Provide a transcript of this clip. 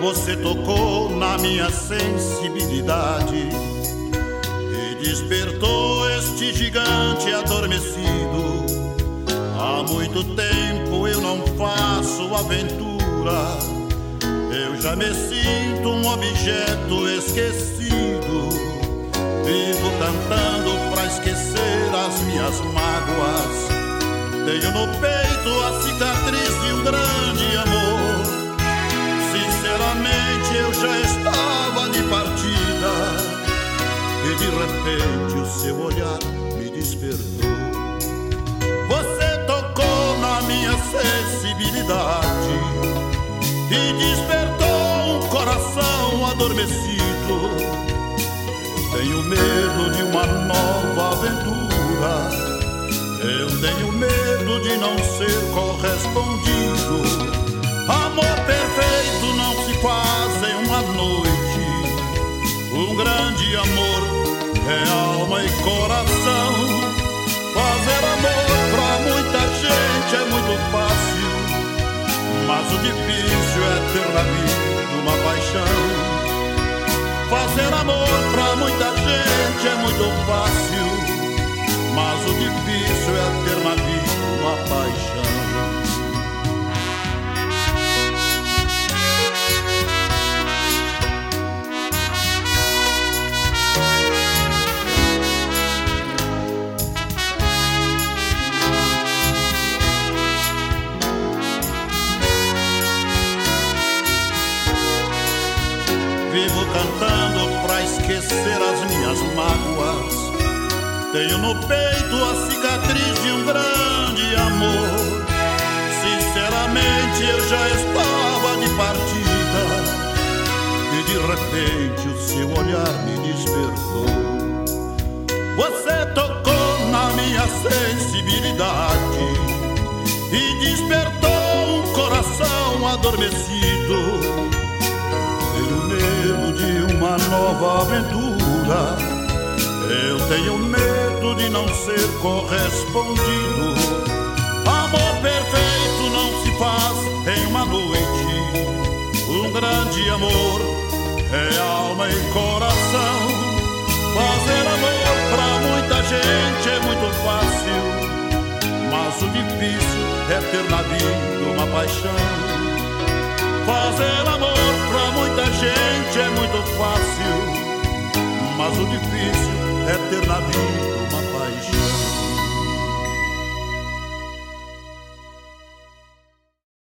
Você tocou na minha sensibilidade e despertou este gigante adormecido. Há muito tempo eu não faço aventura, eu já me sinto um objeto esquecido. Vivo cantando pra esquecer as minhas mágoas. Tenho no peito a cicatriz de um grande amor. Sinceramente eu já estava de partida e de repente o seu olhar me despertou. Você tocou na minha sensibilidade e despertou um coração adormecido. Eu tenho medo de uma nova aventura, eu tenho medo de não ser correspondido. Amor perfeito não se faz em uma noite. Um grande amor é alma e coração. Fazer amor pra muita gente é muito fácil, mas o difícil é ter na vida uma paixão. Fazer amor pra muita gente é muito fácil, mas o difícil é ter na vida uma paixão. Vivo cantando pra esquecer as minhas mágoas. Tenho no peito a cicatriz de um grande amor. Sinceramente eu já estava de partida e de repente o seu olhar me despertou. Você tocou na minha sensibilidade e despertou um coração adormecido. Tenho medo de uma nova aventura, eu tenho medo de não ser correspondido. Amor perfeito não se faz em uma noite. Um grande amor é alma e coração. Fazer amor pra muita gente é muito fácil, mas o difícil é ter na vida uma paixão. Fazer amor pra muita gente é muito fácil, mas o difícil é ter na vida